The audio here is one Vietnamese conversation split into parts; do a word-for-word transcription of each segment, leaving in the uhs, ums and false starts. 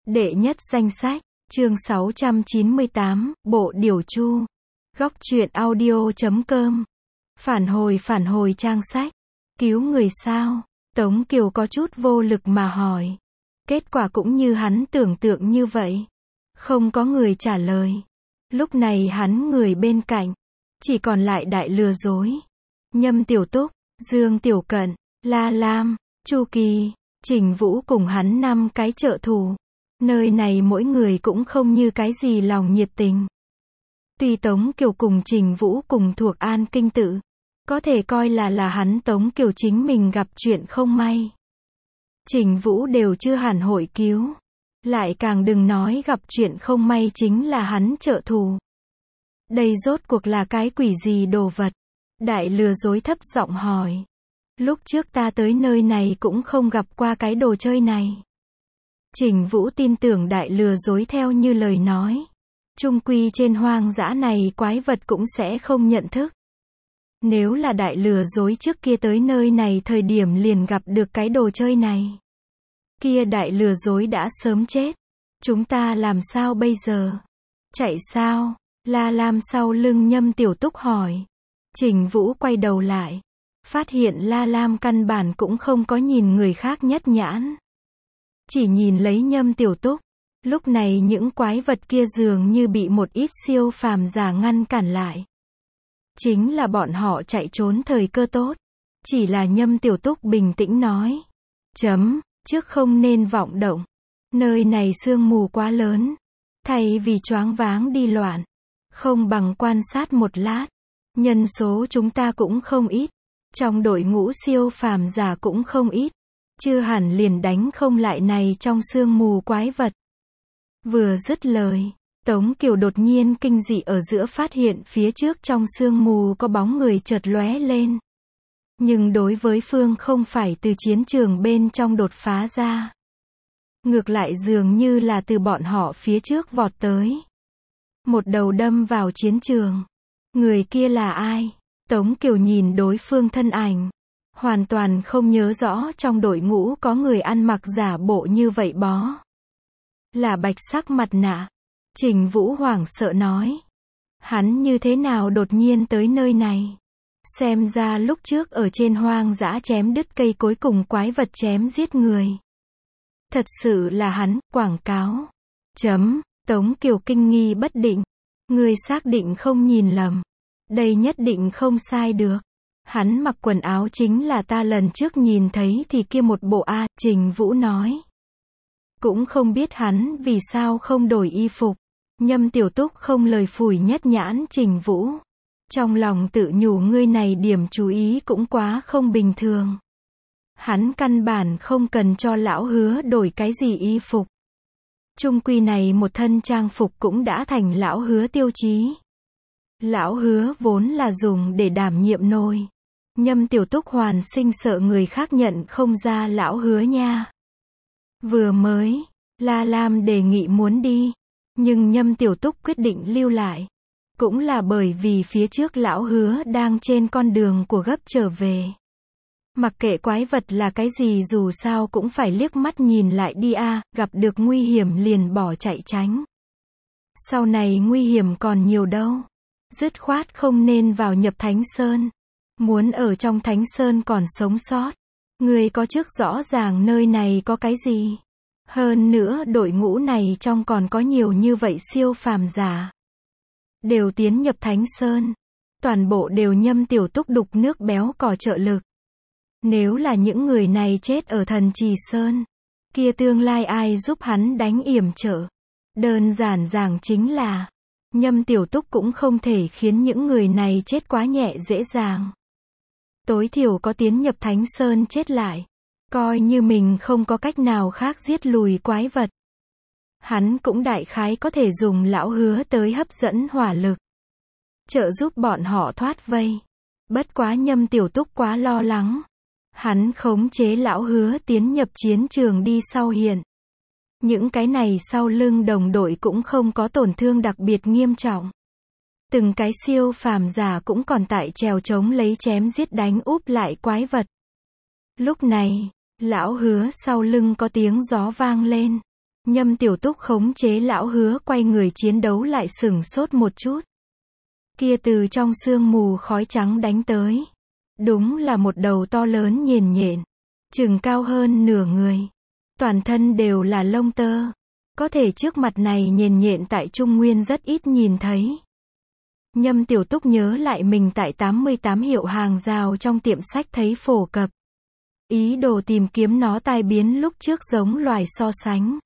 Đệ nhất danh sách, chương sáu trăm chín mươi tám, Bộ Điểu Chu. Góc truyện audio chấm com. Phản hồi phản hồi trang sách. Cứu người sao? Tống Kiều có chút vô lực mà hỏi. Kết quả cũng như hắn tưởng tượng như vậy. Không có người trả lời. Lúc này hắn người bên cạnh. Chỉ còn lại đại lừa dối. Nhâm Tiểu Túc, Dương Tiểu Cận, La Lam, Chu Kỳ, Trình Vũ cùng hắn năm cái trợ thủ. Nơi này mỗi người cũng không như cái gì lòng nhiệt tình. Tuy Tống Kiều cùng Trình Vũ cùng thuộc An Kinh Tự, có thể coi là là hắn Tống Kiều chính mình gặp chuyện không may. Trình Vũ đều chưa hẳn hội cứu. Lại càng đừng nói gặp chuyện không may chính là hắn trợ thủ. Đây rốt cuộc là cái quỷ gì đồ vật? Đại lừa dối thấp giọng hỏi. Lúc trước ta tới nơi này cũng không gặp qua cái đồ chơi này. Trình Vũ tin tưởng đại lừa dối theo như lời nói. Chung quy trên hoang dã này quái vật cũng sẽ không nhận thức. Nếu là đại lừa dối trước kia tới nơi này thời điểm liền gặp được cái đồ chơi này, kia đại lừa dối đã sớm chết. Chúng ta làm sao bây giờ? Chạy sao? La Lam sau lưng Nhâm Tiểu Túc hỏi. Trình Vũ quay đầu lại. Phát hiện La Lam căn bản cũng không có nhìn người khác nhất nhãn. Chỉ nhìn lấy Nhâm Tiểu Túc. Lúc này những quái vật kia dường như bị một ít siêu phàm giả ngăn cản lại. Chính là bọn họ chạy trốn thời cơ tốt. Chỉ là Nhâm Tiểu Túc bình tĩnh nói. Chấm, trước không nên vọng động. Nơi này sương mù quá lớn. Thay vì choáng váng đi loạn. Không bằng quan sát một lát. Nhân số chúng ta cũng không ít. Trong đội ngũ siêu phàm giả cũng không ít. Chưa hẳn liền đánh không lại này trong sương mù quái vật. Vừa dứt lời, Tống Kiều đột nhiên kinh dị ở giữa phát hiện phía trước trong sương mù có bóng người chợt lóe lên. Nhưng đối với phương không phải từ chiến trường bên trong đột phá ra. Ngược lại dường như là từ bọn họ phía trước vọt tới. Một đầu đâm vào chiến trường. Người kia là ai? Tống Kiều nhìn đối phương thân ảnh. Hoàn toàn không nhớ rõ trong đội ngũ có người ăn mặc giả bộ như vậy bó. Là bạch sắc mặt nạ. Trình Vũ hoảng sợ nói. Hắn như thế nào đột nhiên tới nơi này? Xem ra lúc trước ở trên hoang dã chém đứt cây cối cùng quái vật chém giết người. Thật sự là hắn, quảng cáo. Chấm, Tống Kiều kinh nghi bất định. Người xác định không nhìn lầm. Đây nhất định không sai được. Hắn mặc quần áo chính là ta lần trước nhìn thấy thì kia một bộ A, Trình Vũ nói. Cũng không biết hắn vì sao không đổi y phục. Nhâm Tiểu Túc không lời phủi nhất nhãn Trình Vũ. Trong lòng tự nhủ ngươi này điểm chú ý cũng quá không bình thường. Hắn căn bản không cần cho lão Hứa đổi cái gì y phục. Chung quy này một thân trang phục cũng đã thành lão Hứa tiêu chí. Lão Hứa vốn là dùng để đảm nhiệm nôi. Nhâm Tiểu Túc hoàn sinh sợ người khác nhận không ra lão Hứa nha. Vừa mới, La Lam đề nghị muốn đi. Nhưng Nhâm Tiểu Túc quyết định lưu lại. Cũng là bởi vì phía trước lão Hứa đang trên con đường của gấp trở về. Mặc kệ quái vật là cái gì dù sao cũng phải liếc mắt nhìn lại đi a, gặp được nguy hiểm liền bỏ chạy tránh. Sau này nguy hiểm còn nhiều đâu. Dứt khoát không nên vào nhập Thánh Sơn. Muốn ở trong Thánh Sơn còn sống sót. Người có trước rõ ràng nơi này có cái gì. Hơn nữa đội ngũ này trong còn có nhiều như vậy siêu phàm giả. Đều tiến nhập Thánh Sơn. Toàn bộ đều Nhâm Tiểu Túc đục nước béo cò trợ lực. Nếu là những người này chết ở Thần Trì Sơn, kia tương lai ai giúp hắn đánh yểm trợ? Đơn giản giảng chính là, Nhâm Tiểu Túc cũng không thể khiến những người này chết quá nhẹ dễ dàng. Tối thiểu có tiến nhập Thánh Sơn chết lại. Coi như mình không có cách nào khác giết lùi quái vật. Hắn cũng đại khái có thể dùng lão Hứa tới hấp dẫn hỏa lực. Trợ giúp bọn họ thoát vây. Bất quá Nhâm Tiểu Túc quá lo lắng. Hắn khống chế lão Hứa tiến nhập chiến trường đi sau hiện. Những cái này sau lưng đồng đội cũng không có tổn thương đặc biệt nghiêm trọng. Từng cái siêu phàm giả cũng còn tại trèo trống lấy chém giết đánh úp lại quái vật. Lúc này, lão Hứa sau lưng có tiếng gió vang lên. Nhâm Tiểu Túc khống chế lão Hứa quay người chiến đấu lại sửng sốt một chút. Kia từ trong sương mù khói trắng đánh tới. Đúng là một đầu to lớn nhền nhện. Chừng cao hơn nửa người. Toàn thân đều là lông tơ. Có thể trước mặt này nhền nhện tại Trung Nguyên rất ít nhìn thấy. Nhâm Tiểu Túc nhớ lại mình tại tám mươi tám hiệu hàng rào trong tiệm sách thấy phổ cập. Ý đồ tìm kiếm nó tai biến lúc trước giống loài so sánh.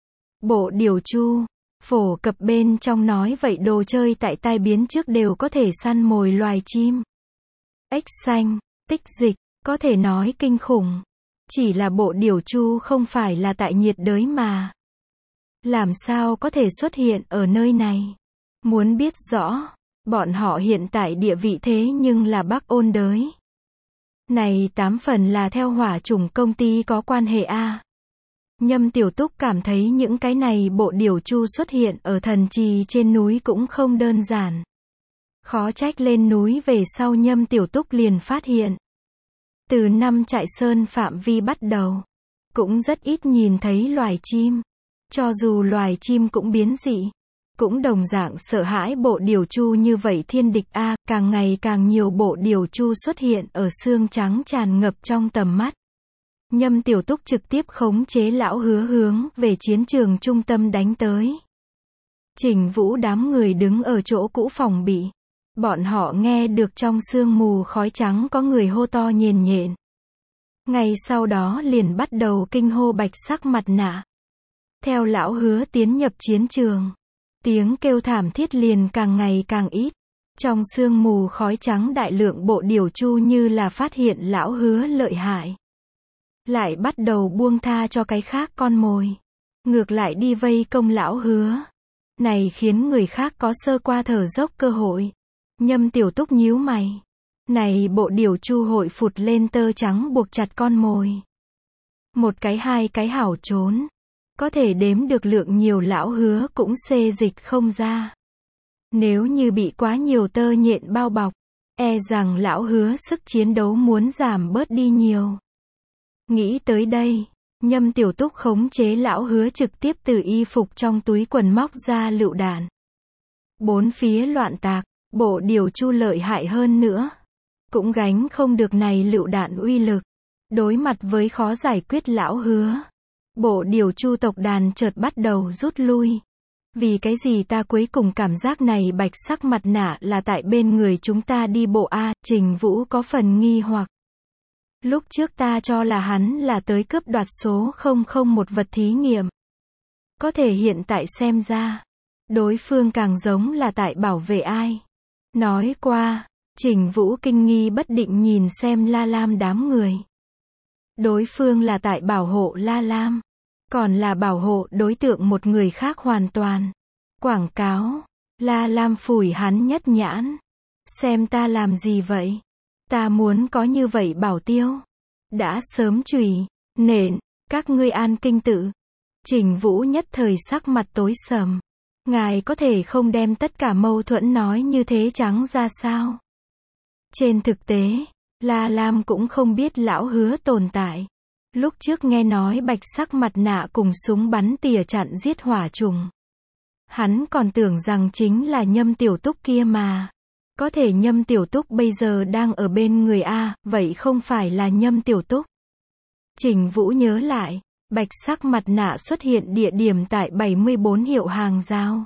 Bộ điều chu, phổ cập bên trong nói vậy đồ chơi tại tai biến trước đều có thể săn mồi loài chim. Ếch xanh, tích dịch, có thể nói kinh khủng. Chỉ là bộ điều chu không phải là tại nhiệt đới mà. Làm sao có thể xuất hiện ở nơi này? Muốn biết rõ, bọn họ hiện tại địa vị thế nhưng là Bắc Ôn đới. Này tám phần là theo hỏa chủng công ty có quan hệ a. Nhâm Tiểu Túc cảm thấy những cái này bộ điều chu xuất hiện ở thần trì trên núi cũng không đơn giản. Khó trách lên núi về sau Nhâm Tiểu Túc liền phát hiện. Từ năm Trại Sơn phạm vi bắt đầu, cũng rất ít nhìn thấy loài chim. Cho dù loài chim cũng biến dị, cũng đồng dạng sợ hãi bộ điều chu như vậy thiên địch a, càng ngày càng nhiều bộ điều chu xuất hiện ở xương trắng tràn ngập trong tầm mắt. Nhâm Tiểu Túc trực tiếp khống chế lão Hứa hướng về chiến trường trung tâm đánh tới. Trình Vũ đám người đứng ở chỗ cũ phòng bị. Bọn họ nghe được trong sương mù khói trắng có người hô to nhền nhện. Ngay sau đó liền bắt đầu kinh hô bạch sắc mặt nạ. Theo lão Hứa tiến nhập chiến trường, tiếng kêu thảm thiết liền càng ngày càng ít. Trong sương mù khói trắng đại lượng bộ điều chu như là phát hiện lão Hứa lợi hại. Lại bắt đầu buông tha cho cái khác con mồi. Ngược lại đi vây công lão Hứa. Này khiến người khác có sơ qua thở dốc cơ hội. Nhâm Tiểu Túc nhíu mày. Này bộ điều chu hội phụt lên tơ trắng buộc chặt con mồi. Một cái hai cái hảo trốn. Có thể đếm được lượng nhiều lão Hứa cũng xê dịch không ra. Nếu như bị quá nhiều tơ nhện bao bọc, e rằng lão Hứa sức chiến đấu muốn giảm bớt đi nhiều. Nghĩ tới đây, Nhâm Tiểu Túc khống chế lão Hứa trực tiếp từ y phục trong túi quần móc ra lựu đạn. Bốn phía loạn tạc, bộ điều chu lợi hại hơn nữa. Cũng gánh không được này lựu đạn uy lực. Đối mặt với khó giải quyết lão Hứa. Bộ điều chu tộc đàn chợt bắt đầu rút lui. Vì cái gì ta cuối cùng cảm giác này bạch sắc mặt nạ là tại bên người chúng ta đi bộ a, Trình Vũ có phần nghi hoặc. Lúc trước ta cho là hắn là tới cướp đoạt số không không một vật thí nghiệm. Có thể hiện tại xem ra, đối phương càng giống là tại bảo vệ ai. Nói qua, Trình Vũ kinh nghi bất định nhìn xem La Lam đám người. Đối phương là tại bảo hộ La Lam, còn là bảo hộ đối tượng một người khác hoàn toàn. Quảng cáo, La Lam phủi hắn nhất nhãn. Xem ta làm gì vậy? Ta muốn có như vậy bảo tiêu. Đã sớm chùy, nện, các ngươi an kinh tự. Trình Vũ nhất thời sắc mặt tối sầm. Ngài có thể không đem tất cả mâu thuẫn nói như thế trắng ra sao? Trên thực tế, La Lam cũng không biết lão Hứa tồn tại. Lúc trước nghe nói bạch sắc mặt nạ cùng súng bắn tỉa chặn giết hỏa trùng. Hắn còn tưởng rằng chính là Nhâm Tiểu Túc kia mà. Có thể Nhâm Tiểu Túc bây giờ đang ở bên người A, vậy không phải là Nhâm Tiểu Túc. Trình Vũ nhớ lại, bạch sắc mặt nạ xuất hiện địa điểm tại bảy mươi bốn hiệu hàng giao.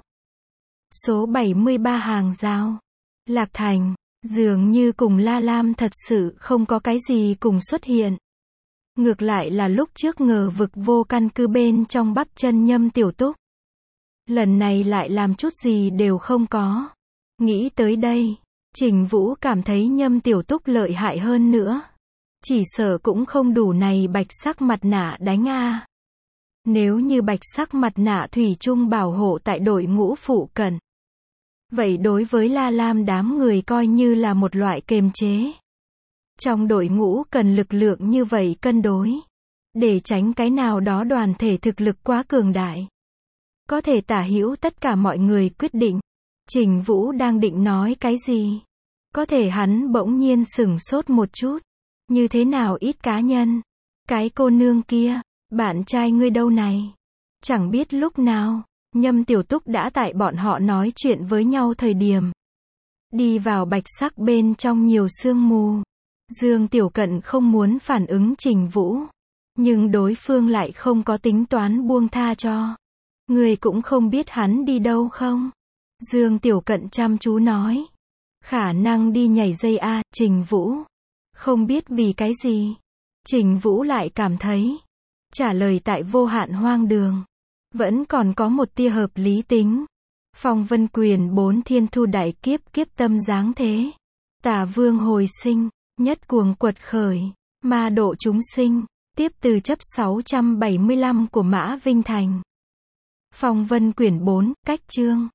Số bảy mươi ba hàng giao. Lạc Thành, dường như cùng La Lam thật sự không có cái gì cùng xuất hiện. Ngược lại là lúc trước ngờ vực vô căn cứ bên trong bắp chân Nhâm Tiểu Túc. Lần này lại làm chút gì đều không có. Nghĩ tới đây, Trình Vũ cảm thấy Nhâm Tiểu Túc lợi hại hơn nữa. Chỉ sợ cũng không đủ này bạch sắc mặt nạ đánh a. Nếu như bạch sắc mặt nạ thủy chung bảo hộ tại đội ngũ phụ cận. Vậy đối với La Lam đám người coi như là một loại kềm chế. Trong đội ngũ cần lực lượng như vậy cân đối. Để tránh cái nào đó đoàn thể thực lực quá cường đại. Có thể tả hữu tất cả mọi người quyết định. Trình Vũ đang định nói cái gì? Có thể hắn bỗng nhiên sửng sốt một chút. Như thế nào ít cá nhân? Cái cô nương kia, bạn trai ngươi đâu này? Chẳng biết lúc nào, Nhâm Tiểu Túc đã tại bọn họ nói chuyện với nhau thời điểm. Đi vào bạch sắc bên trong nhiều sương mù. Dương Tiểu Cận không muốn phản ứng Trình Vũ. Nhưng đối phương lại không có tính toán buông tha cho. Người cũng không biết hắn đi đâu không? Dương Tiểu Cận chăm chú nói. Khả năng đi nhảy dây a, Trình Vũ. Không biết vì cái gì. Trình Vũ lại cảm thấy. Trả lời tại vô hạn hoang đường. Vẫn còn có một tia hợp lý tính. Phong Vân Quyền bốn thiên thu đại kiếp kiếp tâm giáng thế. Tả vương hồi sinh, nhất cuồng quật khởi, ma độ chúng sinh, tiếp từ chấp sáu trăm bảy mươi lăm của Mã Vinh Thành. Phong Vân Quyển bốn, cách chương.